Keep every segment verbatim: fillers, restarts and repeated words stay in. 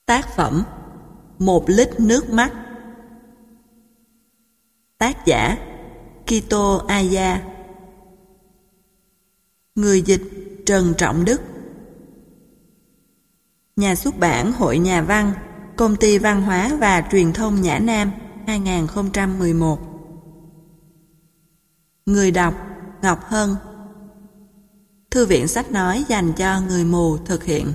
Tác phẩm Một lít nước mắt. Tác giả Kito Aya. Người dịch Trần Trọng Đức. Nhà xuất bản Hội Nhà văn, Công ty Văn hóa và Truyền thông Nhã Nam, hai nghìn không trăm mười một. Người đọc Ngọc Hân. Thư viện sách nói dành cho người mù thực hiện.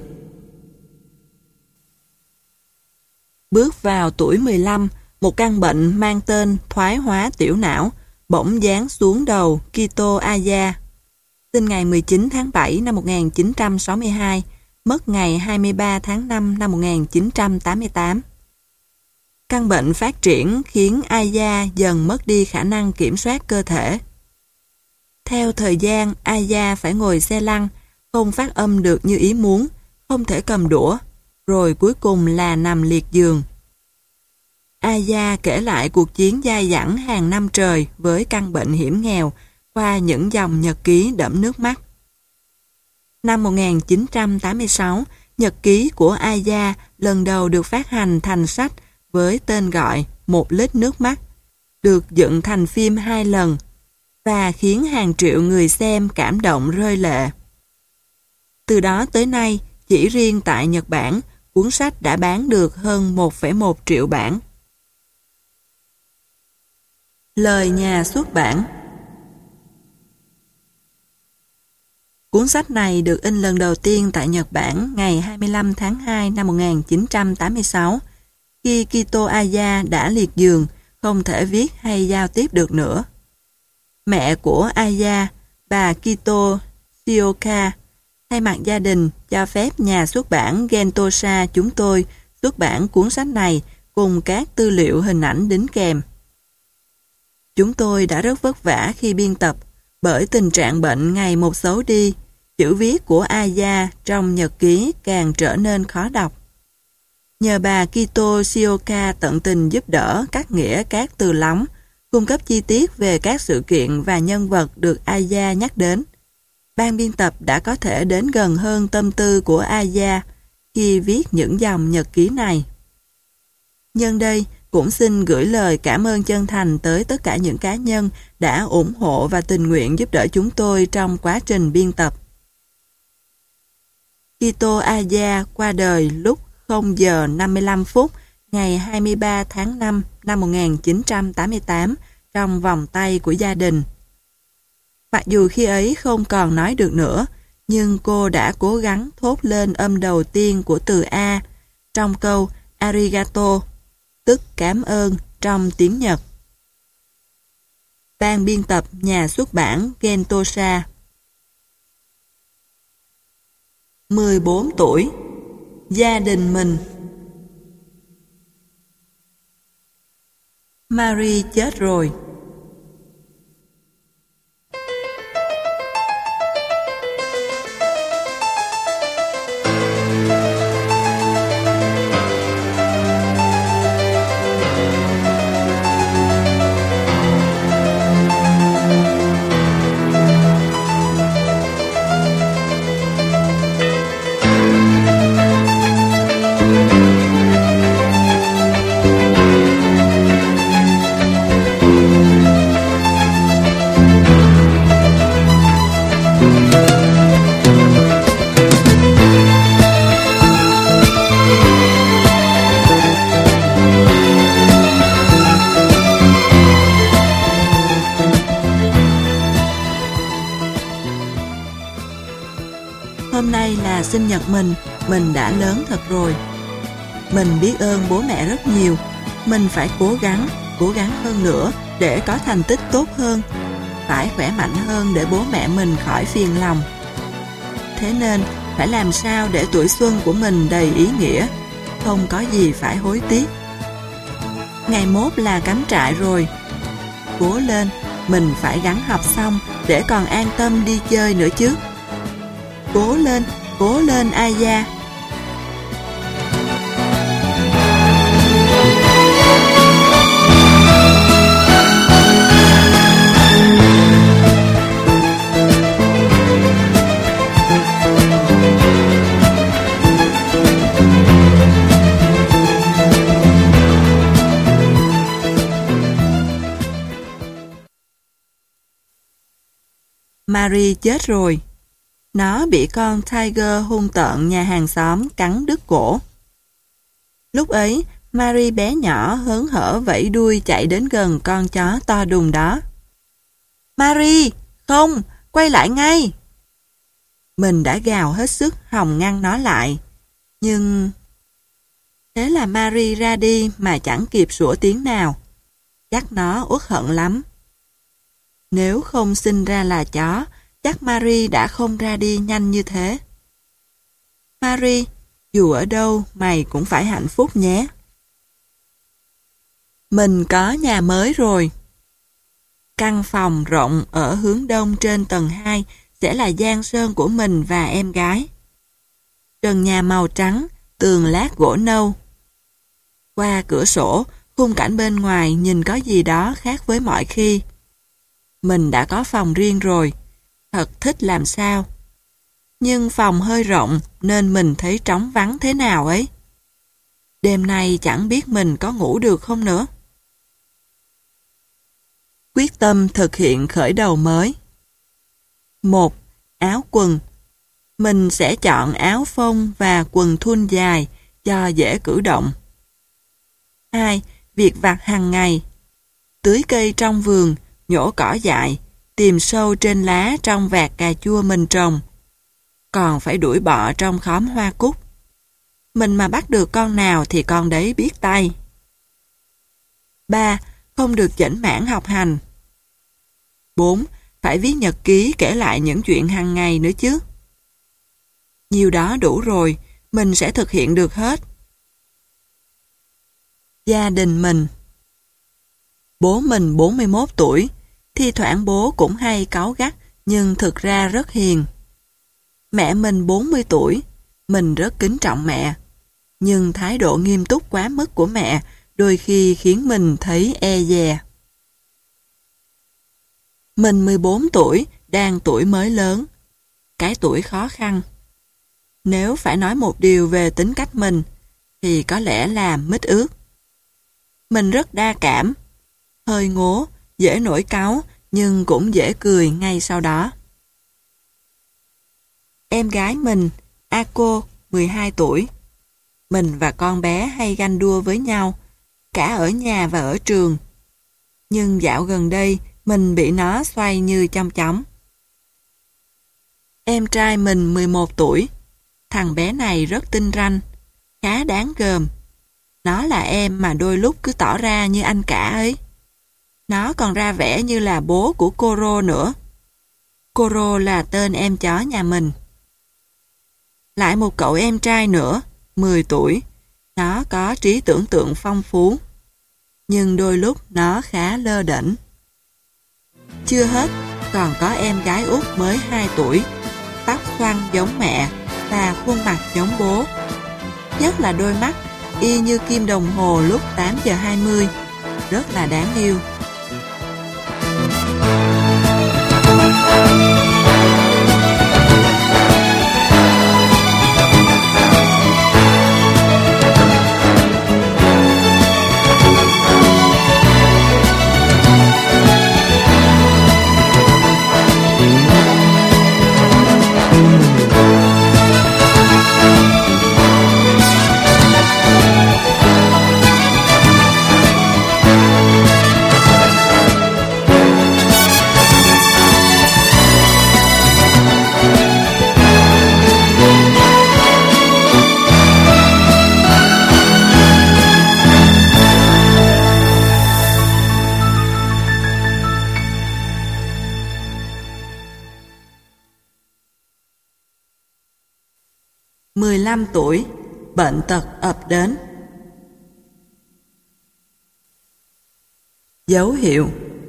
Bước vào tuổi mười lăm, một căn bệnh mang tên thoái hóa tiểu não bỗng giáng xuống đầu Kito Aya. Sinh ngày mười chín tháng bảy năm một nghìn chín trăm sáu mươi hai, mất ngày hai mươi ba tháng năm năm một nghìn chín trăm tám mươi tám. Căn bệnh phát triển khiến Aya dần mất đi khả năng kiểm soát cơ thể. Theo thời gian, Aya phải ngồi xe lăn, không phát âm được như ý muốn, không thể cầm đũa, rồi cuối cùng là nằm liệt giường. Aya kể lại cuộc chiến dai dẳng hàng năm trời với căn bệnh hiểm nghèo qua những dòng nhật ký đẫm nước mắt. Năm một nghìn chín trăm tám mươi sáu, nhật ký của Aya lần đầu được phát hành thành sách với tên gọi Một lít nước mắt, được dựng thành phim hai lần và khiến hàng triệu người xem cảm động rơi lệ. Từ đó tới nay, chỉ riêng tại Nhật Bản, cuốn sách đã bán được hơn một phẩy một triệu bản. Lời nhà xuất bản. Cuốn sách này được in lần đầu tiên tại Nhật Bản ngày hai mươi lăm tháng hai năm một nghìn chín trăm tám mươi sáu, khi Kito Aya đã liệt giường, không thể viết hay giao tiếp được nữa. Mẹ của Aya, bà Kito Shioka, thay mặt gia đình cho phép nhà xuất bản Gentosha chúng tôi xuất bản cuốn sách này cùng các tư liệu hình ảnh đính kèm. Chúng tôi đã rất vất vả khi biên tập, bởi tình trạng bệnh ngày một xấu đi, chữ viết của Aya trong nhật ký càng trở nên khó đọc. Nhờ bà Kito Shioka tận tình giúp đỡ cắt nghĩa các từ lóng, cung cấp chi tiết về các sự kiện và nhân vật được Aya nhắc đến, ban biên tập đã có thể đến gần hơn tâm tư của Aya khi viết những dòng nhật ký này. Nhân đây, cũng xin gửi lời cảm ơn chân thành tới tất cả những cá nhân đã ủng hộ và tình nguyện giúp đỡ chúng tôi trong quá trình biên tập. Kito Aya qua đời lúc không giờ năm mươi lăm phút ngày hai mươi ba tháng năm năm một nghìn chín trăm tám mươi tám trong vòng tay của gia đình. Mặc dù khi ấy không còn nói được nữa, nhưng cô đã cố gắng thốt lên âm đầu tiên của từ A trong câu arigato, tức cảm ơn trong tiếng Nhật. Ban biên tập nhà xuất bản Gentosha. mười bốn tuổi. Gia đình mình. Marie chết rồi. Hôm nay là sinh nhật mình, mình đã lớn thật rồi. Mình biết ơn bố mẹ rất nhiều. Mình phải cố gắng, cố gắng hơn nữa để có thành tích tốt hơn. Phải khỏe mạnh hơn để bố mẹ mình khỏi phiền lòng. Thế nên, phải làm sao để tuổi xuân của mình đầy ý nghĩa, không có gì phải hối tiếc. Ngày mốt là cắm trại rồi. Cố lên, mình phải gắng học xong để còn an tâm đi chơi nữa chứ. Cố lên, cố lên Aya. Marie chết rồi. Nó bị con Tiger hung tợn nhà hàng xóm cắn đứt cổ. Lúc ấy, Marie bé nhỏ hớn hở vẫy đuôi chạy đến gần con chó to đùng đó. Marie, không, quay lại ngay. Mình đã gào hết sức hòng ngăn nó lại. Nhưng... Thế là Marie ra đi mà chẳng kịp sủa tiếng nào. Chắc nó uất hận lắm. Nếu không sinh ra là chó, chắc Marie đã không ra đi nhanh như thế. Marie, dù ở đâu mày cũng phải hạnh phúc nhé. Mình có nhà mới rồi. Căn phòng rộng ở hướng đông trên tầng hai sẽ là giang sơn của mình và em gái. Trần nhà màu trắng, tường lát gỗ nâu. Qua cửa sổ, khung cảnh bên ngoài nhìn có gì đó khác với mọi khi. Mình đã có phòng riêng rồi, thật thích làm sao. Nhưng phòng hơi rộng nên mình thấy trống vắng thế nào ấy. Đêm nay chẳng biết mình có ngủ được không nữa. Quyết tâm thực hiện khởi đầu mới. một. Áo quần. Mình sẽ chọn áo phông và quần thun dài cho dễ cử động. hai. Việc vặt hàng ngày. Tưới cây trong vườn, nhổ cỏ dại, tìm sâu trên lá trong vạt cà chua mình trồng. Còn phải đuổi bọ trong khóm hoa cúc. Mình mà bắt được con nào thì con đấy biết tay. ba. Không được chểnh mảng học hành. bốn. Phải viết nhật ký kể lại những chuyện hàng ngày nữa chứ. Nhiều đó đủ rồi, mình sẽ thực hiện được hết. Gia đình mình. Bố mình bốn mươi mốt tuổi, thi thoảng bố cũng hay cáu gắt nhưng thực ra rất hiền. Mẹ mình bốn mươi tuổi, mình rất kính trọng mẹ, nhưng thái độ nghiêm túc quá mức của mẹ đôi khi khiến mình thấy e dè. Mình mười bốn tuổi, đang tuổi mới lớn, cái tuổi khó khăn. Nếu phải nói một điều về tính cách mình, thì có lẽ là mít ướt. Mình rất đa cảm, hơi ngố, dễ nổi cáu, nhưng cũng dễ cười ngay sau đó. Em gái mình, Ako, mười hai tuổi. Mình và con bé hay ganh đua với nhau, cả ở nhà và ở trường. Nhưng dạo gần đây, mình bị nó xoay như chong chóng. Em trai mình mười một tuổi. Thằng bé này rất tinh ranh, khá đáng gờm. Nó là em mà đôi lúc cứ tỏ ra như anh cả ấy. Nó còn ra vẻ như là bố của Koro nữa. Koro là tên em chó nhà mình. Lại một cậu em trai nữa, mười tuổi. Nó có trí tưởng tượng phong phú, nhưng đôi lúc nó khá lơ đễnh. Chưa hết, còn có em gái út mới hai tuổi, tóc xoăn giống mẹ và khuôn mặt giống bố. Nhất là đôi mắt, y như kim đồng hồ lúc tám giờ hai mươi, rất là đáng yêu. mười lăm tuổi, bệnh tật ập đến. Dấu hiệu.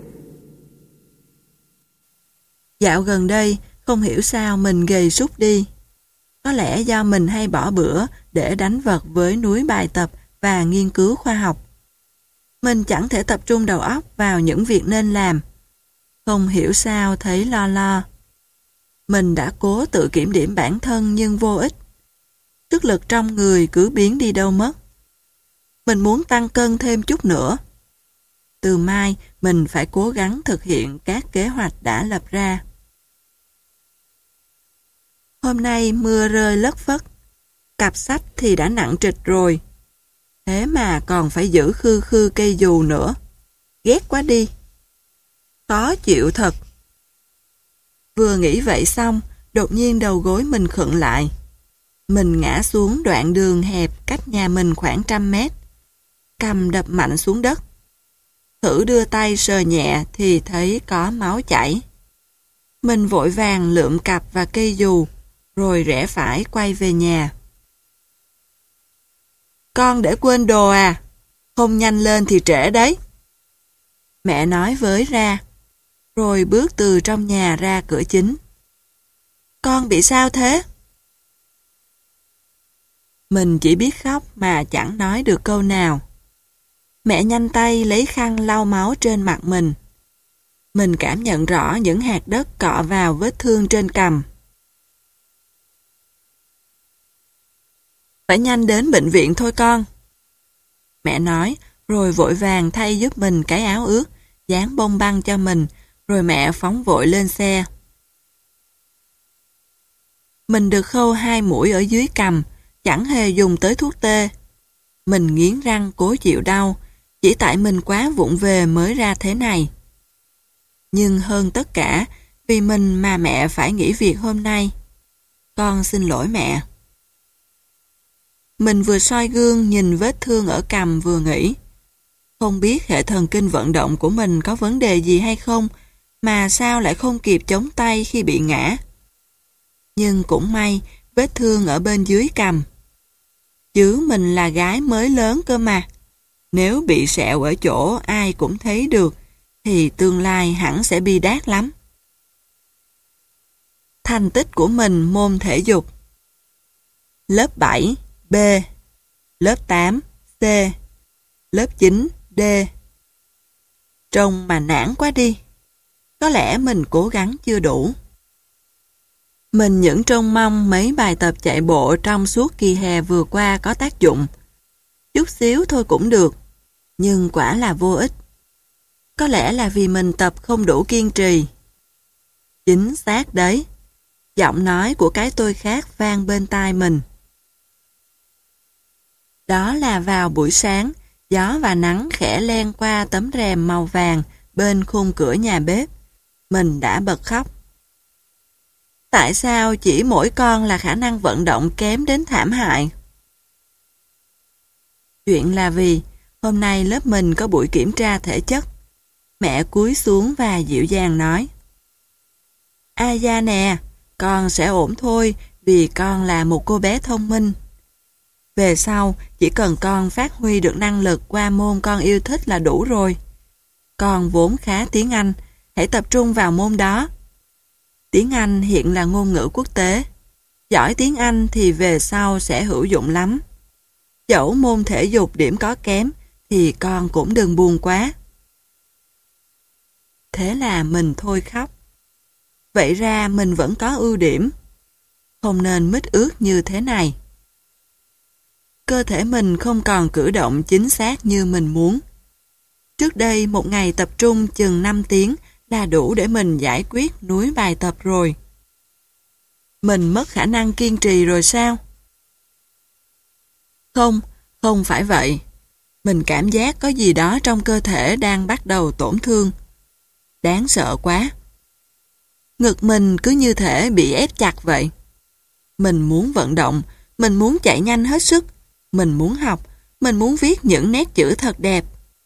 Dạo gần đây, không hiểu sao mình gầy sút đi. Có lẽ do mình hay bỏ bữa để đánh vật với núi bài tập và nghiên cứu khoa học. Mình chẳng thể tập trung đầu óc vào những việc nên làm. Không hiểu sao thấy lo lo. Mình đã cố tự kiểm điểm bản thân nhưng vô ích. Sức lực trong người cứ biến đi đâu mất. Mình muốn tăng cân thêm chút nữa. Từ mai, mình phải cố gắng thực hiện các kế hoạch đã lập ra. Hôm nay mưa rơi lất phất. Cặp sách thì đã nặng trịch rồi. Thế mà còn phải giữ khư khư cây dù nữa. Ghét quá đi. Khó chịu thật. Vừa nghĩ vậy xong, đột nhiên đầu gối mình khựng lại. Mình ngã xuống đoạn đường hẹp cách nhà mình khoảng trăm mét. Cầm đập mạnh xuống đất. Thử đưa tay sờ nhẹ thì thấy có máu chảy. Mình vội vàng lượm cặp và cây dù, rồi rẽ phải quay về nhà. Con để quên đồ à? Không nhanh lên thì trễ đấy. Mẹ nói với Ra, rồi bước từ trong nhà ra cửa chính. Con bị sao thế? Mình chỉ biết khóc mà chẳng nói được câu nào. Mẹ nhanh tay lấy khăn lau máu trên mặt mình. Mình cảm nhận rõ những hạt đất cọ vào vết thương trên cằm. Phải nhanh đến bệnh viện thôi con. Mẹ nói, rồi vội vàng thay giúp mình cái áo ướt, dán bông băng cho mình, rồi mẹ phóng vội lên xe. Mình được khâu hai mũi ở dưới cằm, chẳng hề dùng tới thuốc tê. Mình nghiến răng cố chịu đau, chỉ tại mình quá vụng về mới ra thế này. Nhưng hơn tất cả, vì mình mà mẹ phải nghỉ việc hôm nay. Con xin lỗi mẹ. Mình vừa soi gương nhìn vết thương ở cằm vừa nghĩ. Không biết hệ thần kinh vận động của mình có vấn đề gì hay không, mà sao lại không kịp chống tay khi bị ngã. Nhưng cũng may, vết thương ở bên dưới cằm. Chứ mình là gái mới lớn cơ mà. Nếu bị sẹo ở chỗ ai cũng thấy được, thì tương lai hẳn sẽ bi đát lắm. Thành tích của mình môn thể dục. Lớp bảy, B. Lớp tám, C. Lớp chín, D. Trông mà nản quá đi. Có lẽ mình cố gắng chưa đủ. Mình những trông mong mấy bài tập chạy bộ trong suốt kỳ hè vừa qua có tác dụng. Chút xíu thôi cũng được, nhưng quả là vô ích. Có lẽ là vì mình tập không đủ kiên trì. Chính xác đấy. Giọng nói của cái tôi khác vang bên tai mình. Đó là vào buổi sáng, gió và nắng khẽ len qua tấm rèm màu vàng bên khung cửa nhà bếp. Mình đã bật khóc. Tại sao chỉ mỗi con là khả năng vận động kém đến thảm hại? Chuyện là vì hôm nay lớp mình có buổi kiểm tra thể chất. Mẹ cúi xuống và dịu dàng nói. Aya nè, con sẽ ổn thôi vì con là một cô bé thông minh. Về sau, chỉ cần con phát huy được năng lực qua môn con yêu thích là đủ rồi. Con vốn khá tiếng Anh, hãy tập trung vào môn đó. Tiếng Anh hiện là ngôn ngữ quốc tế. Giỏi tiếng Anh thì về sau sẽ hữu dụng lắm. Dẫu môn thể dục điểm có kém thì con cũng đừng buồn quá. Thế là mình thôi khóc. Vậy ra mình vẫn có ưu điểm. Không nên mít ướt như thế này. Cơ thể mình không còn cử động chính xác như mình muốn. Trước đây một ngày tập trung chừng năm tiếng là đủ để mình giải quyết núi bài tập rồi. Mình mất khả năng kiên trì rồi sao? Không, không phải vậy. Mình cảm giác có gì đó trong cơ thể đang bắt đầu tổn thương. Đáng sợ quá. Ngực mình cứ như thể bị ép chặt vậy. Mình muốn vận động, mình muốn chạy nhanh hết sức, mình muốn học, mình muốn viết những nét chữ thật đẹp.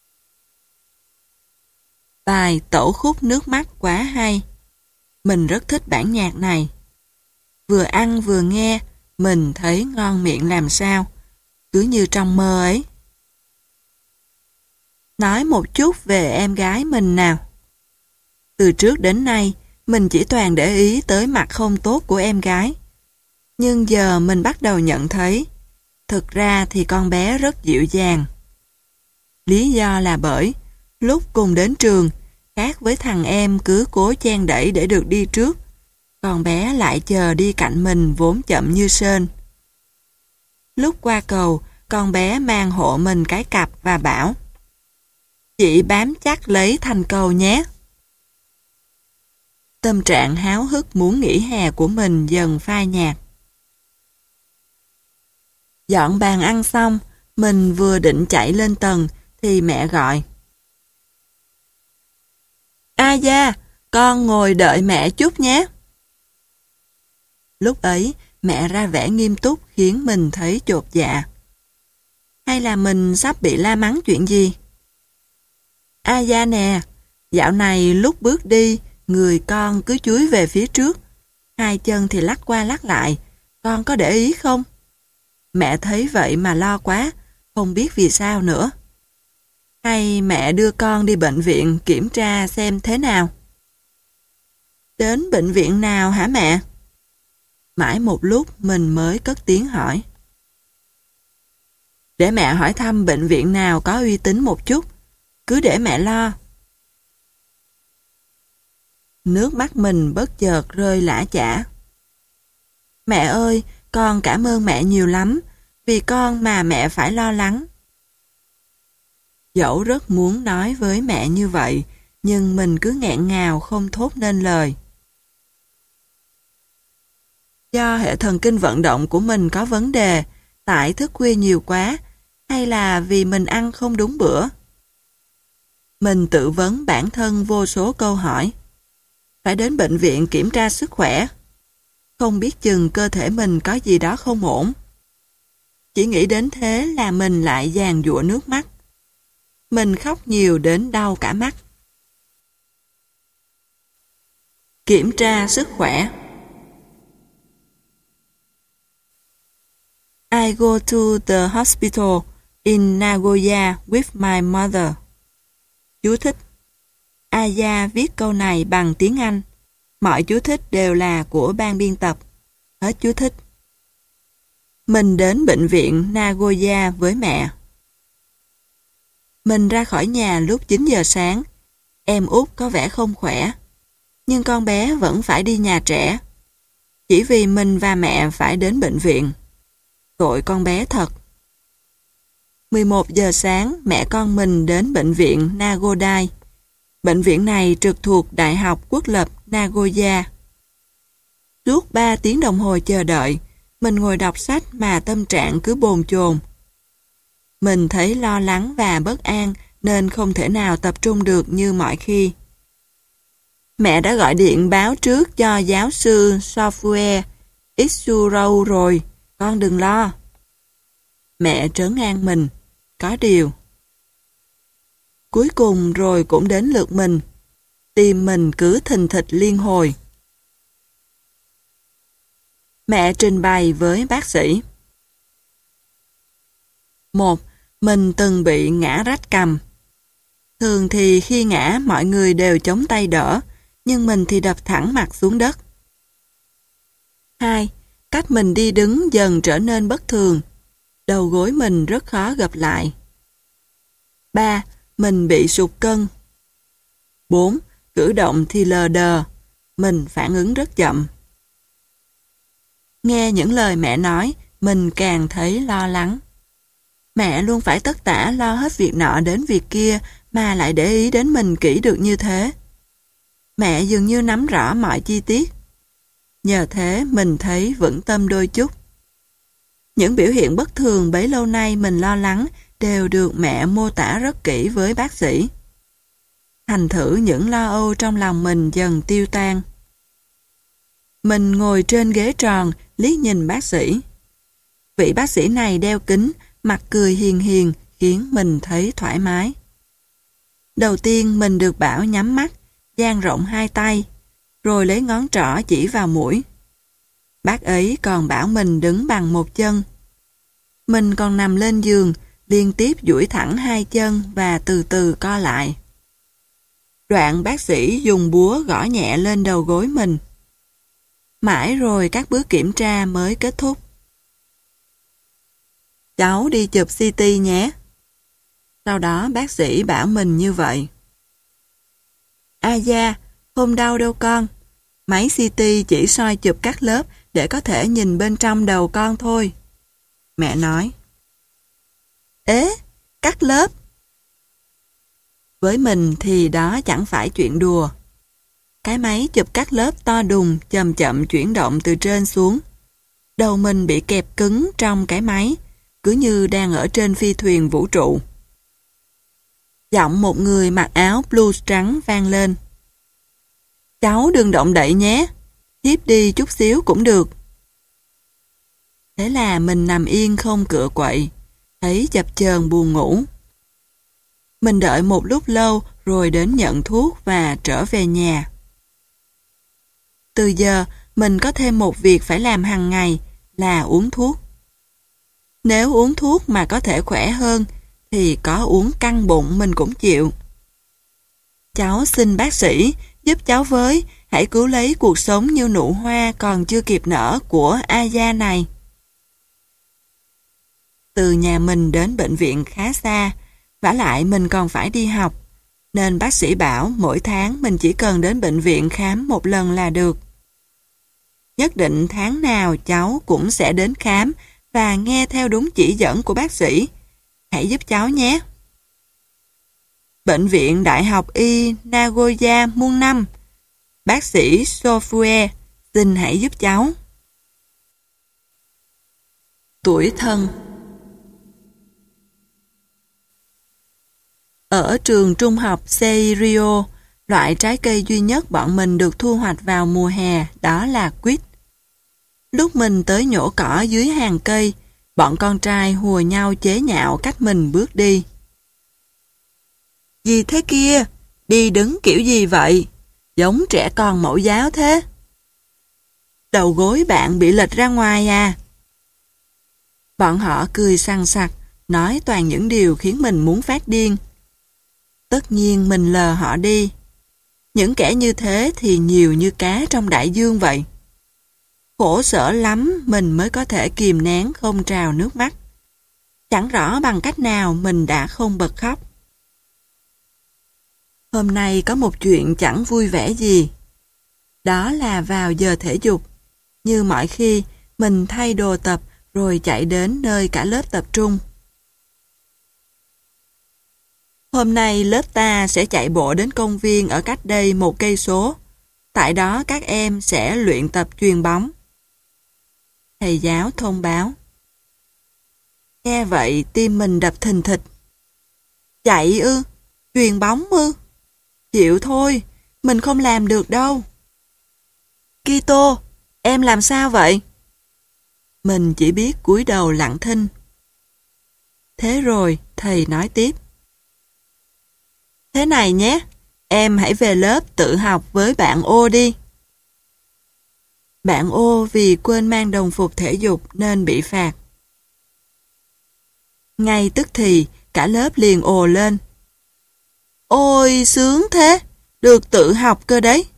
Bài Tẩu khúc nước mắt quá hay. Mình rất thích bản nhạc này. Vừa ăn vừa nghe, mình thấy ngon miệng làm sao. Cứ như trong mơ ấy. Nói một chút về em gái mình nào. Từ trước đến nay, mình chỉ toàn để ý tới mặt không tốt của em gái. Nhưng giờ mình bắt đầu nhận thấy, thực ra thì con bé rất dịu dàng. Lý do là bởi, lúc cùng đến trường, khác với thằng em cứ cố chen đẩy để được đi trước, con bé lại chờ đi cạnh mình vốn chậm như sên. Lúc qua cầu, con bé mang hộ mình cái cặp và bảo: "Chị bám chắc lấy thành cầu nhé." Tâm trạng háo hức muốn nghỉ hè của mình dần phai nhạt. Dọn bàn ăn xong, mình vừa định chạy lên tầng thì mẹ gọi. A Gia, con ngồi đợi mẹ chút nhé. Lúc ấy, mẹ ra vẻ nghiêm túc khiến mình thấy chột dạ. Hay là mình sắp bị la mắng chuyện gì? A Gia nè, dạo này lúc bước đi, người con cứ chúi về phía trước, hai chân thì lắc qua lắc lại, con có để ý không? Mẹ thấy vậy mà lo quá, không biết vì sao nữa. Hay mẹ đưa con đi bệnh viện kiểm tra xem thế nào? Đến bệnh viện nào hả mẹ? Mãi một lúc mình mới cất tiếng hỏi. Để mẹ hỏi thăm bệnh viện nào có uy tín một chút, cứ để mẹ lo. Nước mắt mình bất chợt rơi lã chã. Mẹ ơi, con cảm ơn mẹ nhiều lắm, vì con mà mẹ phải lo lắng. Dẫu rất muốn nói với mẹ như vậy, nhưng mình cứ nghẹn ngào không thốt nên lời. Do hệ thần kinh vận động của mình có vấn đề, tại thức khuya nhiều quá, hay là vì mình ăn không đúng bữa? Mình tự vấn bản thân vô số câu hỏi. Phải đến bệnh viện kiểm tra sức khỏe. Không biết chừng cơ thể mình có gì đó không ổn. Chỉ nghĩ đến thế là mình lại giàn giụa nước mắt. Mình khóc nhiều đến đau cả mắt. Kiểm tra sức khỏe. I go to the hospital in Nagoya with my mother. Chú thích. Aya viết câu này bằng tiếng Anh. Mọi chú thích đều là của ban biên tập. Hết chú thích. Mình đến bệnh viện Nagoya với mẹ. Mình ra khỏi nhà lúc chín giờ sáng. Em út có vẻ không khỏe. Nhưng con bé vẫn phải đi nhà trẻ. Chỉ vì mình và mẹ phải đến bệnh viện. Tội con bé thật. mười một giờ sáng, mẹ con mình đến bệnh viện Nagodai. Bệnh viện này trực thuộc Đại học Quốc lập Nagoya. Suốt ba tiếng đồng hồ chờ đợi, mình ngồi đọc sách mà tâm trạng cứ bồn chồn. Mình thấy lo lắng và bất an nên không thể nào tập trung được như mọi khi. Mẹ đã gọi điện báo trước cho giáo sư Software Itsurou rồi, con đừng lo. Mẹ trấn an mình, có điều. Cuối cùng rồi cũng đến lượt mình. Tim mình cứ thình thịch liên hồi. Mẹ trình bày với bác sĩ. Một, mình từng bị ngã rách cầm. Thường thì khi ngã mọi người đều chống tay đỡ, nhưng mình thì đập thẳng mặt xuống đất. Hai, cách mình đi đứng dần trở nên bất thường. Đầu gối mình rất khó gập lại. Ba, mình bị sụt cân. Bốn, cử động thì lờ đờ. Mình phản ứng rất chậm. Nghe những lời mẹ nói, mình càng thấy lo lắng. Mẹ luôn phải tất tả lo hết việc nọ đến việc kia mà lại để ý đến mình kỹ được như thế. Mẹ dường như nắm rõ mọi chi tiết. Nhờ thế mình thấy vững tâm đôi chút. Những biểu hiện bất thường bấy lâu nay mình lo lắng đều được mẹ mô tả rất kỹ với bác sĩ. Thành thử những lo âu trong lòng mình dần tiêu tan. Mình ngồi trên ghế tròn, liếc nhìn bác sĩ. Vị bác sĩ này đeo kính, mặt cười hiền hiền, khiến mình thấy thoải mái. Đầu tiên mình được bảo nhắm mắt, dang rộng hai tay, rồi lấy ngón trỏ chỉ vào mũi. Bác ấy còn bảo mình đứng bằng một chân. Mình còn nằm lên giường, liên tiếp duỗi thẳng hai chân và từ từ co lại. Đoạn bác sĩ dùng búa gõ nhẹ lên đầu gối mình. Mãi rồi các bước kiểm tra mới kết thúc. Cháu đi chụp xê tê nhé. Sau đó bác sĩ bảo mình như vậy. A da, không đau đâu con. Máy xê tê chỉ soi chụp các lớp để có thể nhìn bên trong đầu con thôi. Mẹ nói. Ế, cắt lớp. Với mình thì đó chẳng phải chuyện đùa. Cái máy chụp cắt lớp to đùng chậm chậm chuyển động từ trên xuống. Đầu mình bị kẹp cứng trong cái máy, cứ như đang ở trên phi thuyền vũ trụ. Giọng một người mặc áo blues trắng vang lên. Cháu đừng động đậy nhé, thiếp đi chút xíu cũng được. Thế là mình nằm yên không cựa quậy, thấy chập chờn buồn ngủ. Mình đợi một lúc lâu rồi đến nhận thuốc và trở về nhà. Từ giờ, mình có thêm một việc phải làm hàng ngày là uống thuốc. Nếu uống thuốc mà có thể khỏe hơn, thì có uống căng bụng mình cũng chịu. Cháu xin bác sĩ giúp cháu với, hãy cứu lấy cuộc sống như nụ hoa còn chưa kịp nở của Aya này. Từ nhà mình đến bệnh viện khá xa, vả lại mình còn phải đi học, nên bác sĩ bảo mỗi tháng mình chỉ cần đến bệnh viện khám một lần là được. Nhất định tháng nào cháu cũng sẽ đến khám và nghe theo đúng chỉ dẫn của bác sĩ. Hãy giúp cháu nhé. Bệnh viện Đại học Y Nagoya muôn năm. Bác sĩ Sofue, xin hãy giúp cháu. Tuổi thân. Ở trường trung học Seirio, loại trái cây duy nhất bọn mình được thu hoạch vào mùa hè đó là quýt. Lúc mình tới nhổ cỏ dưới hàng cây, bọn con trai hùa nhau chế nhạo cách mình bước đi. Gì thế kia? Đi đứng kiểu gì vậy? Giống trẻ con mẫu giáo thế. Đầu gối bạn bị lệch ra ngoài à? Bọn họ cười sằng sặc, nói toàn những điều khiến mình muốn phát điên. Tất nhiên mình lờ họ đi. Những kẻ như thế thì nhiều như cá trong đại dương vậy. Khổ sở lắm mình mới có thể kìm nén không trào nước mắt. Chẳng rõ bằng cách nào mình đã không bật khóc. Hôm nay có một chuyện chẳng vui vẻ gì. Đó là vào giờ thể dục. Như mọi khi, mình thay đồ tập rồi chạy đến nơi cả lớp tập trung. Hôm nay lớp ta sẽ chạy bộ đến công viên ở cách đây một cây số. Tại đó các em sẽ luyện tập chuyền bóng. Thầy giáo thông báo. Nghe vậy tim mình đập thình thịch. Chạy ư? Chuyền bóng ư? Chịu thôi, mình không làm được đâu. Kito, em làm sao vậy? Mình chỉ biết cúi đầu lặng thinh. Thế rồi, thầy nói tiếp. Thế này nhé, em hãy về lớp tự học với bạn Ô đi. Bạn Ô vì quên mang đồng phục thể dục nên bị phạt. Ngay tức thì, cả lớp liền ồ lên. Ôi, sướng thế, được tự học cơ đấy.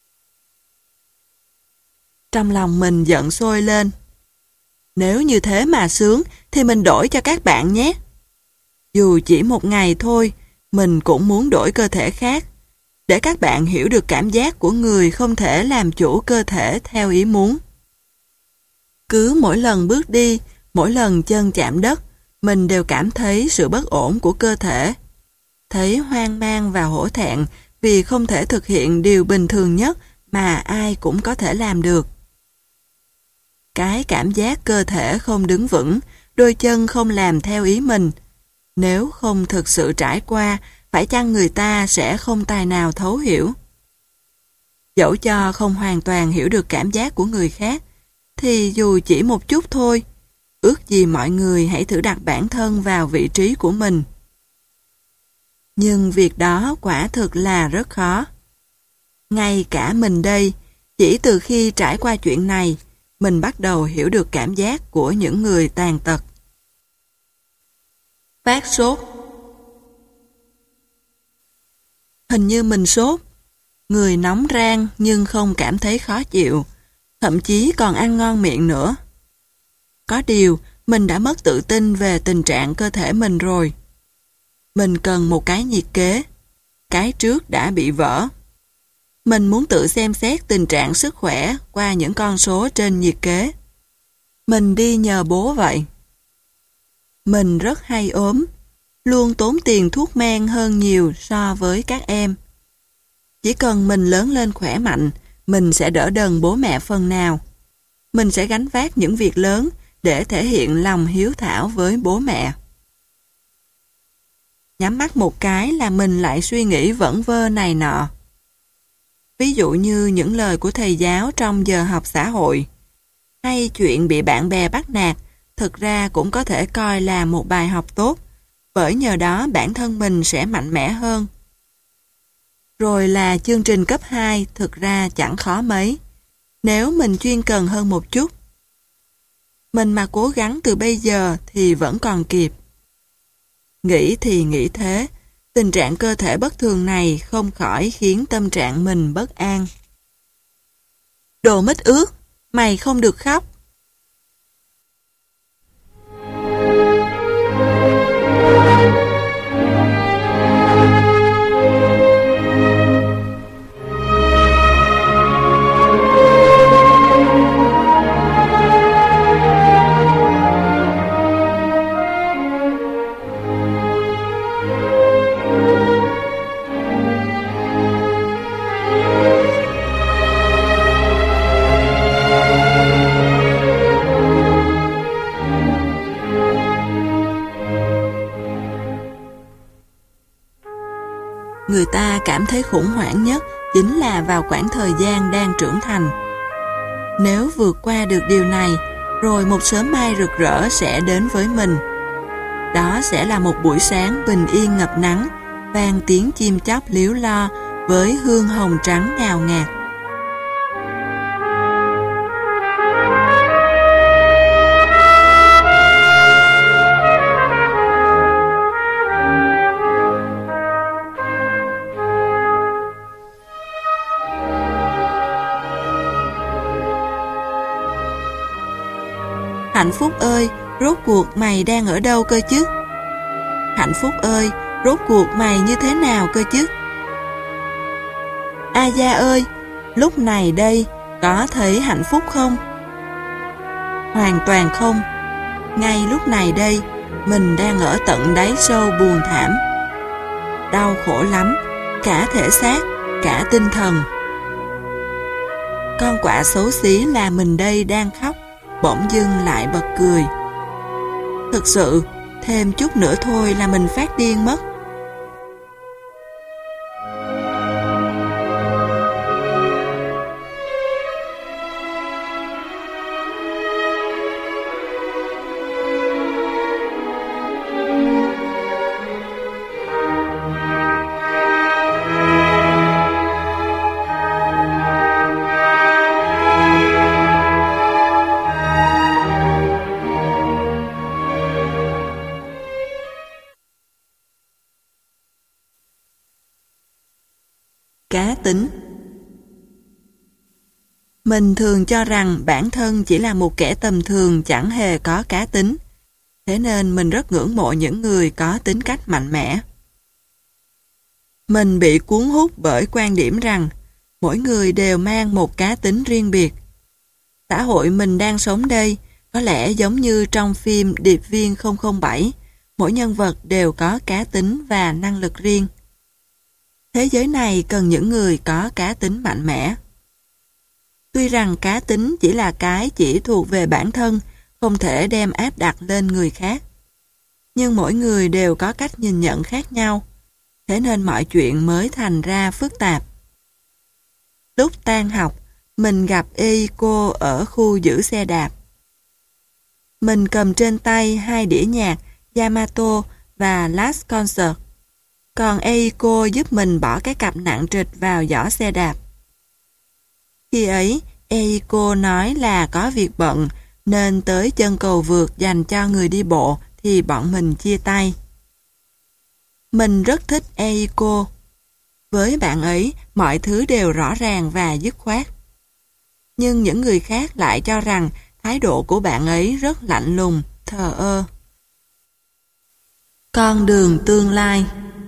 Trong lòng mình giận sôi lên. Nếu như thế mà sướng, thì mình đổi cho các bạn nhé. Dù chỉ một ngày thôi, mình cũng muốn đổi cơ thể khác, để các bạn hiểu được cảm giác của người không thể làm chủ cơ thể theo ý muốn. Cứ mỗi lần bước đi, mỗi lần chân chạm đất, mình đều cảm thấy sự bất ổn của cơ thể. Thấy hoang mang và hổ thẹn vì không thể thực hiện điều bình thường nhất mà ai cũng có thể làm được. Cái cảm giác cơ thể không đứng vững, đôi chân không làm theo ý mình. Nếu không thực sự trải qua, phải chăng người ta sẽ không tài nào thấu hiểu. Dẫu cho không hoàn toàn hiểu được cảm giác của người khác, thì dù chỉ một chút thôi, ước gì mọi người hãy thử đặt bản thân vào vị trí của mình. Nhưng việc đó quả thực là rất khó. Ngay cả mình đây, chỉ từ khi trải qua chuyện này, mình bắt đầu hiểu được cảm giác của những người tàn tật. Phát sốt. Hình như mình sốt. Người nóng rang nhưng không cảm thấy khó chịu, thậm chí còn ăn ngon miệng nữa. Có điều, mình đã mất tự tin về tình trạng cơ thể mình rồi. Mình cần một cái nhiệt kế. Cái trước đã bị vỡ. Mình muốn tự xem xét tình trạng sức khỏe qua những con số trên nhiệt kế. Mình đi nhờ bố vậy. Mình rất hay ốm, luôn tốn tiền thuốc men hơn nhiều so với các em. Chỉ cần mình lớn lên khỏe mạnh, mình sẽ đỡ đần bố mẹ phần nào. Mình sẽ gánh vác những việc lớn để thể hiện lòng hiếu thảo với bố mẹ. Nhắm mắt một cái là mình lại suy nghĩ vẩn vơ này nọ. Ví dụ như những lời của thầy giáo trong giờ học xã hội, hay chuyện bị bạn bè bắt nạt, thực ra cũng có thể coi là một bài học tốt, bởi nhờ đó bản thân mình sẽ mạnh mẽ hơn. Rồi là chương trình cấp hai thực ra chẳng khó mấy, nếu mình chuyên cần hơn một chút. Mình mà cố gắng từ bây giờ thì vẫn còn kịp. Nghĩ thì nghĩ thế, tình trạng cơ thể bất thường này không khỏi khiến tâm trạng mình bất an. Đồ mít ướt, mày không được khóc. Người ta cảm thấy khủng hoảng nhất chính là vào khoảng thời gian đang trưởng thành. Nếu vượt qua được điều này, rồi một sớm mai rực rỡ sẽ đến với mình. Đó sẽ là một buổi sáng bình yên ngập nắng, vang tiếng chim chóc líu lo với hương hồng trắng ngào ngạt. Hạnh phúc ơi, rốt cuộc mày đang ở đâu cơ chứ? Hạnh phúc ơi, rốt cuộc mày như thế nào cơ chứ? A Gia ơi, lúc này đây, có thấy hạnh phúc không? Hoàn toàn không. Ngay lúc này đây, mình đang ở tận đáy sâu buồn thảm. Đau khổ lắm, cả thể xác, cả tinh thần. Con quạ xấu xí là mình đây đang khóc, bỗng dưng lại bật cười. Thực sự, thêm chút nữa thôi là mình phát điên mất. Cá tính. Mình thường cho rằng bản thân chỉ là một kẻ tầm thường chẳng hề có cá tính. Thế nên mình rất ngưỡng mộ những người có tính cách mạnh mẽ. Mình bị cuốn hút bởi quan điểm rằng mỗi người đều mang một cá tính riêng biệt. Xã hội mình đang sống đây có lẽ giống như trong phim Điệp viên không không bảy, mỗi nhân vật đều có cá tính và năng lực riêng. Thế giới này cần những người có cá tính mạnh mẽ. Tuy rằng cá tính chỉ là cái chỉ thuộc về bản thân, không thể đem áp đặt lên người khác. Nhưng mỗi người đều có cách nhìn nhận khác nhau, thế nên mọi chuyện mới thành ra phức tạp. Lúc tan học, mình gặp Eiko ở khu giữ xe đạp. Mình cầm trên tay hai đĩa nhạc Yamato và Last Concert. Còn Eiko giúp mình bỏ cái cặp nặng trịch vào giỏ xe đạp. Khi ấy, Eiko nói là có việc bận, nên tới chân cầu vượt dành cho người đi bộ thì bọn mình chia tay. Mình rất thích Eiko. Với bạn ấy, mọi thứ đều rõ ràng và dứt khoát. Nhưng những người khác lại cho rằng thái độ của bạn ấy rất lạnh lùng, thờ ơ. Con đường tương lai.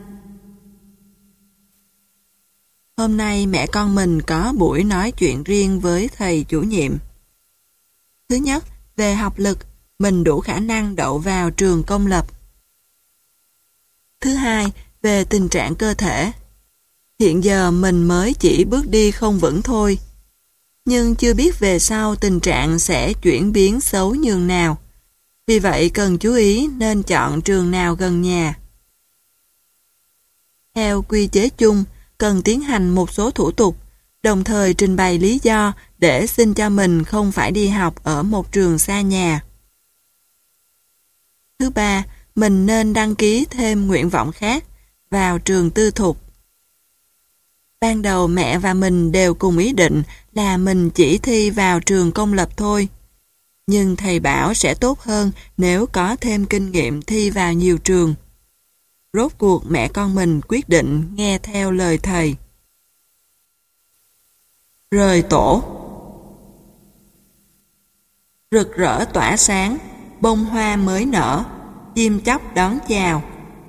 Hôm nay mẹ con mình có buổi nói chuyện riêng với thầy chủ nhiệm. Thứ nhất, về học lực, mình đủ khả năng đậu vào trường công lập. Thứ hai, về tình trạng cơ thể. Hiện giờ mình mới chỉ bước đi không vững thôi. Nhưng chưa biết về sau tình trạng sẽ chuyển biến xấu nhường nào. Vì vậy cần chú ý nên chọn trường nào gần nhà. Theo quy chế chung, cần tiến hành một số thủ tục, đồng thời trình bày lý do để xin cho mình không phải đi học ở một trường xa nhà. Thứ ba, mình nên đăng ký thêm nguyện vọng khác vào trường tư thục. Ban đầu mẹ và mình đều cùng ý định là mình chỉ thi vào trường công lập thôi. Nhưng thầy bảo sẽ tốt hơn nếu có thêm kinh nghiệm thi vào nhiều trường. Rốt cuộc mẹ con mình quyết định nghe theo lời thầy. Rời tổ. Rực rỡ tỏa sáng, bông hoa mới nở, chim chóc đón chào.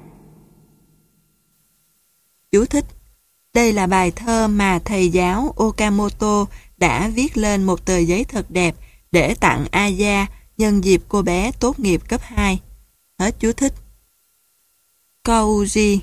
Chú thích: đây là bài thơ mà thầy giáo Okamoto đã viết lên một tờ giấy thật đẹp để tặng Aya nhân dịp cô bé tốt nghiệp cấp hai. Hết chú thích. Kouji.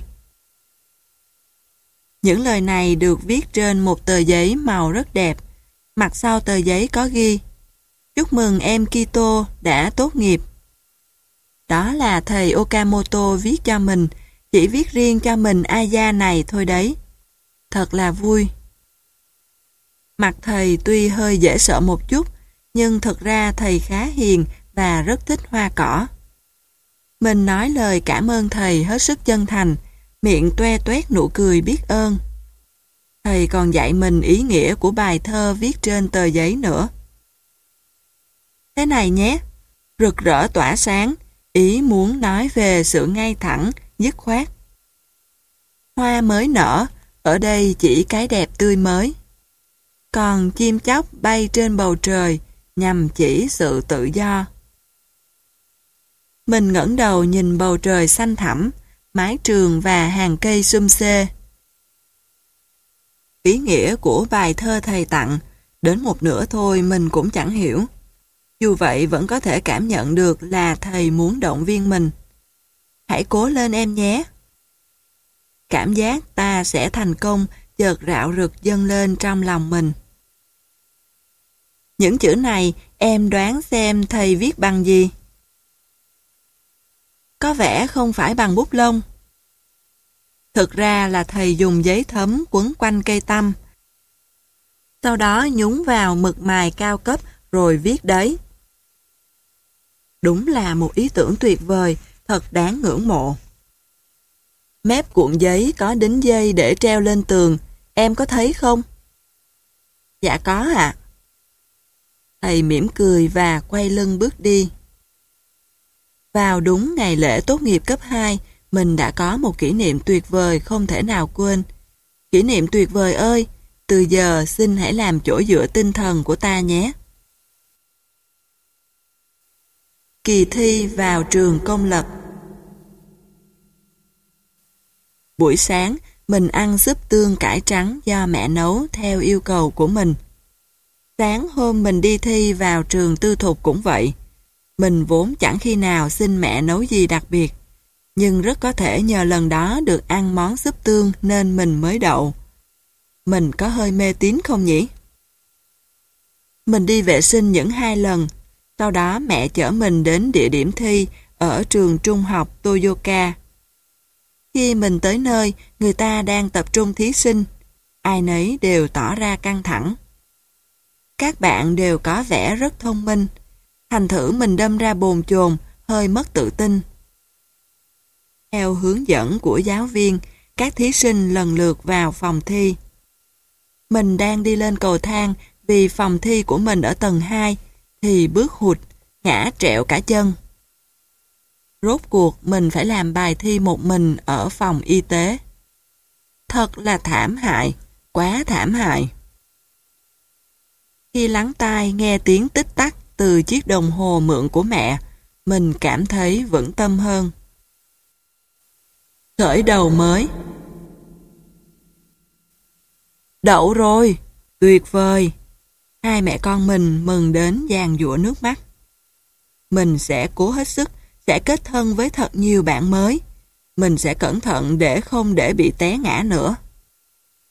Những lời này được viết trên một tờ giấy màu rất đẹp. Mặt sau tờ giấy có ghi: chúc mừng em Kito đã tốt nghiệp. Đó là thầy Okamoto viết cho mình, chỉ viết riêng cho mình Aya này thôi đấy. Thật là vui. Mặt thầy tuy hơi dễ sợ một chút, nhưng thực ra thầy khá hiền và rất thích hoa cỏ. Mình nói lời cảm ơn thầy hết sức chân thành, miệng toe toét nụ cười biết ơn. Thầy còn dạy mình ý nghĩa của bài thơ viết trên tờ giấy nữa. Thế này nhé, rực rỡ tỏa sáng, ý muốn nói về sự ngay thẳng, dứt khoát. Hoa mới nở, ở đây chỉ cái đẹp tươi mới. Còn chim chóc bay trên bầu trời, nhằm chỉ sự tự do. Mình ngẩng đầu nhìn bầu trời xanh thẳm, mái trường và hàng cây sum xê. Ý nghĩa của bài thơ thầy tặng, đến một nửa thôi mình cũng chẳng hiểu. Dù vậy vẫn có thể cảm nhận được là thầy muốn động viên mình. Hãy cố lên em nhé. Cảm giác ta sẽ thành công chợt rạo rực dâng lên trong lòng mình. Những chữ này em đoán xem thầy viết bằng gì? Có vẻ không phải bằng bút lông. Thực ra là thầy dùng giấy thấm quấn quanh cây tăm. Sau đó nhúng vào mực mài cao cấp rồi viết đấy. Đúng là một ý tưởng tuyệt vời, thật đáng ngưỡng mộ. Mép cuộn giấy có đính dây để treo lên tường, em có thấy không? Dạ có ạ. Thầy mỉm cười và quay lưng bước đi. Vào đúng ngày lễ tốt nghiệp cấp hai, mình đã có một kỷ niệm tuyệt vời không thể nào quên. Kỷ niệm tuyệt vời ơi, từ giờ xin hãy làm chỗ dựa tinh thần của ta nhé. Kỳ thi vào trường công lập. Buổi sáng, mình ăn súp tương cải trắng do mẹ nấu theo yêu cầu của mình. Sáng hôm mình đi thi vào trường tư thục cũng vậy. Mình vốn chẳng khi nào xin mẹ nấu gì đặc biệt, nhưng rất có thể nhờ lần đó được ăn món súp tương nên mình mới đậu. Mình có hơi mê tín không nhỉ? Mình đi vệ sinh những hai lần, sau đó mẹ chở mình đến địa điểm thi ở trường trung học Toyoka. Khi mình tới nơi, người ta đang tập trung thí sinh, ai nấy đều tỏ ra căng thẳng. Các bạn đều có vẻ rất thông minh, thành thử mình đâm ra bồn chồn, hơi mất tự tin. Theo hướng dẫn của giáo viên, các thí sinh lần lượt vào phòng thi. Mình đang đi lên cầu thang vì phòng thi của mình ở tầng hai, thì bước hụt, ngã trẹo cả chân. Rốt cuộc mình phải làm bài thi một mình ở phòng y tế. Thật là thảm hại, quá thảm hại. Khi lắng tai nghe tiếng tích tắc từ chiếc đồng hồ mượn của mẹ, mình cảm thấy vững tâm hơn. Khởi đầu mới. Đậu rồi, tuyệt vời. Hai mẹ con mình mừng đến giàn giụa nước mắt. Mình sẽ cố hết sức, sẽ kết thân với thật nhiều bạn mới. Mình sẽ cẩn thận để không để bị té ngã nữa.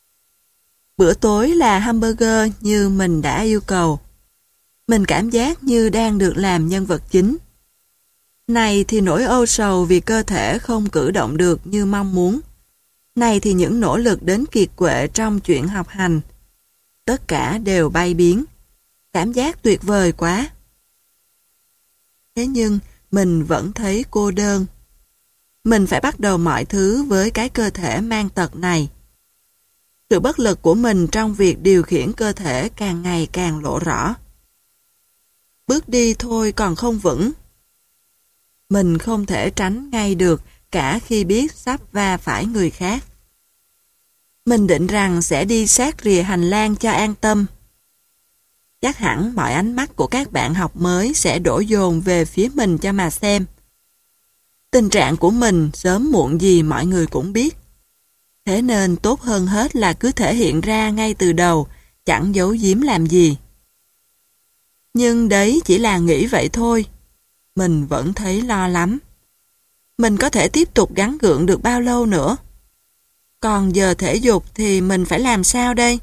Bữa tối là hamburger như mình đã yêu cầu. Mình cảm giác như đang được làm nhân vật chính. Này thì nỗi âu sầu vì cơ thể không cử động được như mong muốn. Này thì những nỗ lực đến kiệt quệ trong chuyện học hành. Tất cả đều bay biến. Cảm giác tuyệt vời quá. Thế nhưng mình vẫn thấy cô đơn. Mình phải bắt đầu mọi thứ với cái cơ thể mang tật này. Sự bất lực của mình trong việc điều khiển cơ thể càng ngày càng lộ rõ. Bước đi thôi còn không vững. Mình không thể tránh ngay được cả khi biết sắp va phải người khác. Mình định rằng sẽ đi sát rìa hành lang cho an tâm. Chắc hẳn mọi ánh mắt của các bạn học mới sẽ đổ dồn về phía mình cho mà xem. Tình trạng của mình sớm muộn gì mọi người cũng biết. Thế nên tốt hơn hết là cứ thể hiện ra ngay từ đầu, chẳng giấu giếm làm gì. Nhưng đấy chỉ là nghĩ vậy thôi. Mình vẫn thấy lo lắm. Mình có thể tiếp tục gắng gượng được bao lâu nữa? Còn giờ thể dục thì mình phải làm sao đây?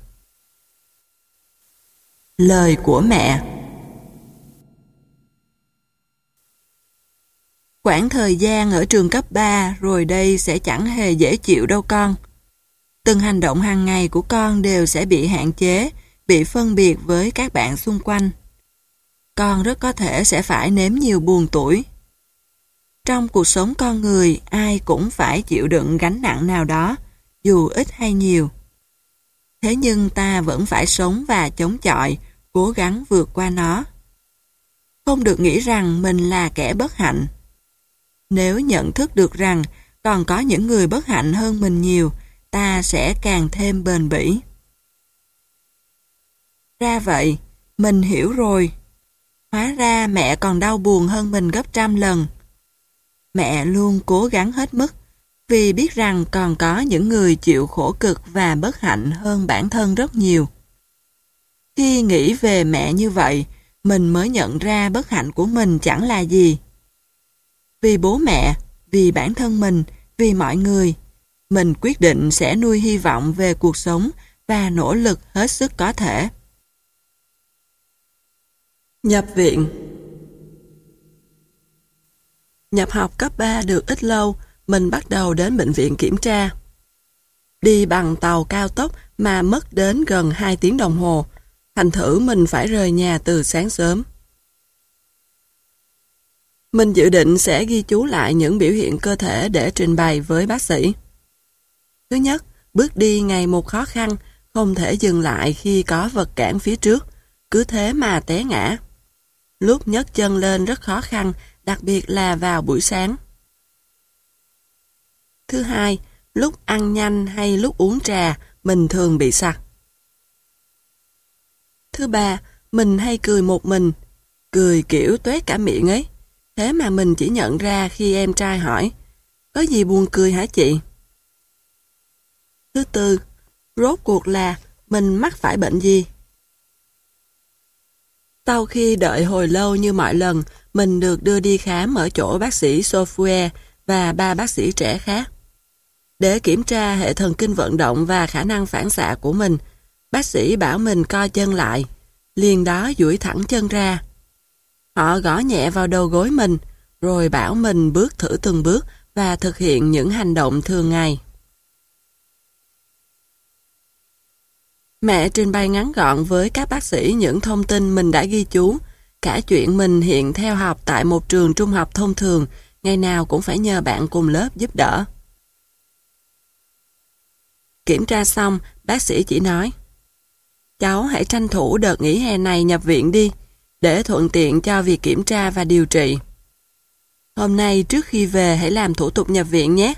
Lời của mẹ. Quãng thời gian ở trường cấp ba rồi đây sẽ chẳng hề dễ chịu đâu con. Từng hành động hàng ngày của con đều sẽ bị hạn chế, bị phân biệt với các bạn xung quanh. Con rất có thể sẽ phải nếm nhiều buồn tủi. Trong cuộc sống con người, ai cũng phải chịu đựng gánh nặng nào đó, dù ít hay nhiều. Thế nhưng ta vẫn phải sống và chống chọi, cố gắng vượt qua nó. Không được nghĩ rằng mình là kẻ bất hạnh. Nếu nhận thức được rằng còn có những người bất hạnh hơn mình nhiều, ta sẽ càng thêm bền bỉ. Ra vậy, mình hiểu rồi. Hóa ra mẹ còn đau buồn hơn mình gấp trăm lần. Mẹ luôn cố gắng hết mức, vì biết rằng còn có những người chịu khổ cực và bất hạnh hơn bản thân rất nhiều. Khi nghĩ về mẹ như vậy, mình mới nhận ra bất hạnh của mình chẳng là gì. Vì bố mẹ, vì bản thân mình, vì mọi người, mình quyết định sẽ nuôi hy vọng về cuộc sống và nỗ lực hết sức có thể. Nhập viện. Nhập học cấp ba được ít lâu, mình bắt đầu đến bệnh viện kiểm tra. Đi bằng tàu cao tốc mà mất đến gần hai tiếng đồng hồ, thành thử mình phải rời nhà từ sáng sớm. Mình dự định sẽ ghi chú lại những biểu hiện cơ thể để trình bày với bác sĩ. Thứ nhất, bước đi ngày một khó khăn, không thể dừng lại khi có vật cản phía trước, cứ thế mà té ngã. Lúc nhấc chân lên rất khó khăn, đặc biệt là vào buổi sáng. Thứ hai, lúc ăn nhanh hay lúc uống trà, mình thường bị sặc. Thứ ba, mình hay cười một mình, cười kiểu toét cả miệng ấy. Thế mà mình chỉ nhận ra khi em trai hỏi, có gì buồn cười hả chị? Thứ tư, rốt cuộc là mình mắc phải bệnh gì? Sau khi đợi hồi lâu như mọi lần, mình được đưa đi khám ở chỗ bác sĩ Software và ba bác sĩ trẻ khác. Để kiểm tra hệ thần kinh vận động và khả năng phản xạ của mình, bác sĩ bảo mình co chân lại, liền đó duỗi thẳng chân ra. Họ gõ nhẹ vào đầu gối mình, rồi bảo mình bước thử từng bước và thực hiện những hành động thường ngày. Mẹ trình bày ngắn gọn với các bác sĩ những thông tin mình đã ghi chú, cả chuyện mình hiện theo học tại một trường trung học thông thường, ngày nào cũng phải nhờ bạn cùng lớp giúp đỡ. Kiểm tra xong, bác sĩ chỉ nói, cháu hãy tranh thủ đợt nghỉ hè này nhập viện đi, để thuận tiện cho việc kiểm tra và điều trị. Hôm nay trước khi về hãy làm thủ tục nhập viện nhé.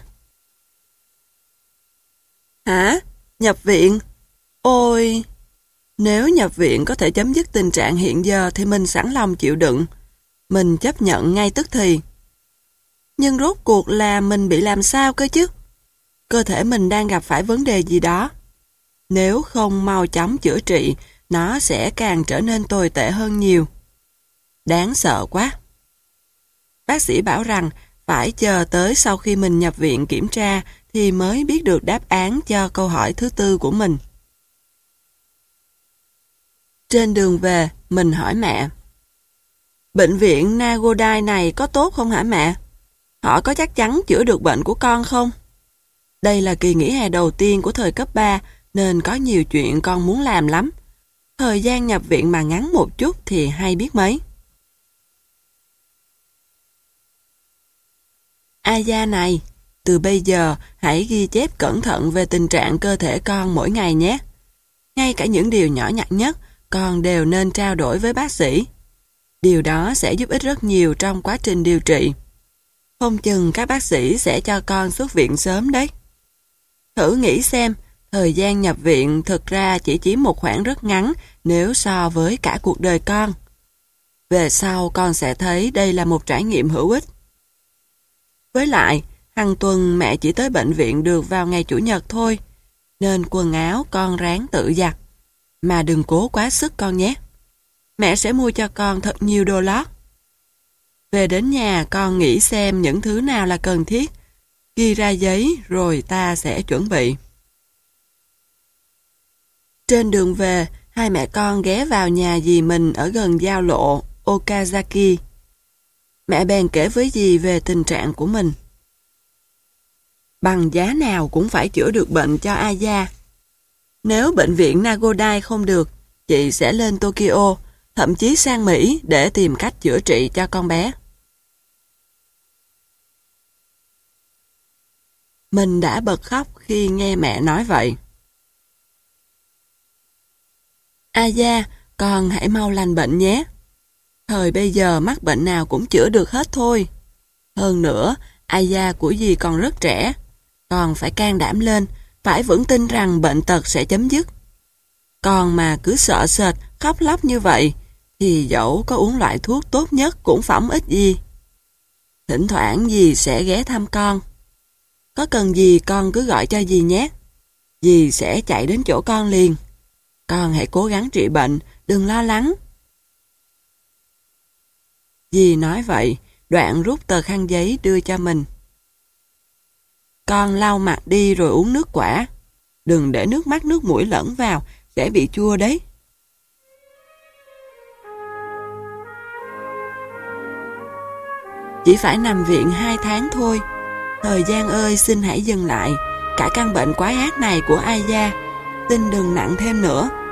Hả? Nhập viện? Ôi! Nếu nhập viện có thể chấm dứt tình trạng hiện giờ thì mình sẵn lòng chịu đựng. Mình chấp nhận ngay tức thì. Nhưng rốt cuộc là mình bị làm sao cơ chứ? Cơ thể mình đang gặp phải vấn đề gì đó. Nếu không mau chóng chữa trị, nó sẽ càng trở nên tồi tệ hơn nhiều. Đáng sợ quá. Bác sĩ bảo rằng phải chờ tới sau khi mình nhập viện kiểm tra thì mới biết được đáp án cho câu hỏi thứ tư của mình. Trên đường về, mình hỏi mẹ. Bệnh viện Nagodai này có tốt không hả mẹ? Họ có chắc chắn chữa được bệnh của con không? Đây là kỳ nghỉ hè đầu tiên của thời cấp ba, nên có nhiều chuyện con muốn làm lắm. Thời gian nhập viện mà ngắn một chút thì hay biết mấy. Aya này, từ bây giờ hãy ghi chép cẩn thận về tình trạng cơ thể con mỗi ngày nhé. Ngay cả những điều nhỏ nhặt nhất, con đều nên trao đổi với bác sĩ. Điều đó sẽ giúp ích rất nhiều trong quá trình điều trị. Không chừng các bác sĩ sẽ cho con xuất viện sớm đấy. Thử nghĩ xem, thời gian nhập viện thực ra chỉ chiếm một khoảng rất ngắn nếu so với cả cuộc đời con. Về sau con sẽ thấy đây là một trải nghiệm hữu ích. Với lại, hàng tuần mẹ chỉ tới bệnh viện được vào ngày Chủ nhật thôi, nên quần áo con ráng tự giặt. Mà đừng cố quá sức con nhé. Mẹ sẽ mua cho con thật nhiều đồ lót. Về đến nhà con nghĩ xem những thứ nào là cần thiết. Ghi ra giấy rồi ta sẽ chuẩn bị. Trên đường về, hai mẹ con ghé vào nhà dì mình ở gần giao lộ Okazaki. Mẹ bèn kể với dì về tình trạng của mình. Bằng giá nào cũng phải chữa được bệnh cho Aya. Nếu bệnh viện Nagodai không được, chị sẽ lên Tokyo, thậm chí sang Mỹ để tìm cách chữa trị cho con bé. Mình đã bật khóc khi nghe mẹ nói vậy. Aya, con hãy mau lành bệnh nhé. Thời bây giờ mắc bệnh nào cũng chữa được hết thôi. Hơn nữa, Aya của dì còn rất trẻ. Con phải can đảm lên, phải vững tin rằng bệnh tật sẽ chấm dứt. Con mà cứ sợ sệt, khóc lóc như vậy, thì dẫu có uống loại thuốc tốt nhất cũng phỏng ích gì. Thỉnh thoảng dì sẽ ghé thăm con. Có cần gì con cứ gọi cho dì nhé. Dì sẽ chạy đến chỗ con liền. Con hãy cố gắng trị bệnh, đừng lo lắng. Dì nói vậy, đoạn rút tờ khăn giấy đưa cho mình. Con lau mặt đi rồi uống nước quả. Đừng để nước mắt nước mũi lẫn vào, sẽ bị chua đấy. Chỉ phải nằm viện hai tháng thôi. Thời gian ơi xin hãy dừng lại. Cả căn bệnh quái ác này của Aya, xin đừng nặng thêm nữa.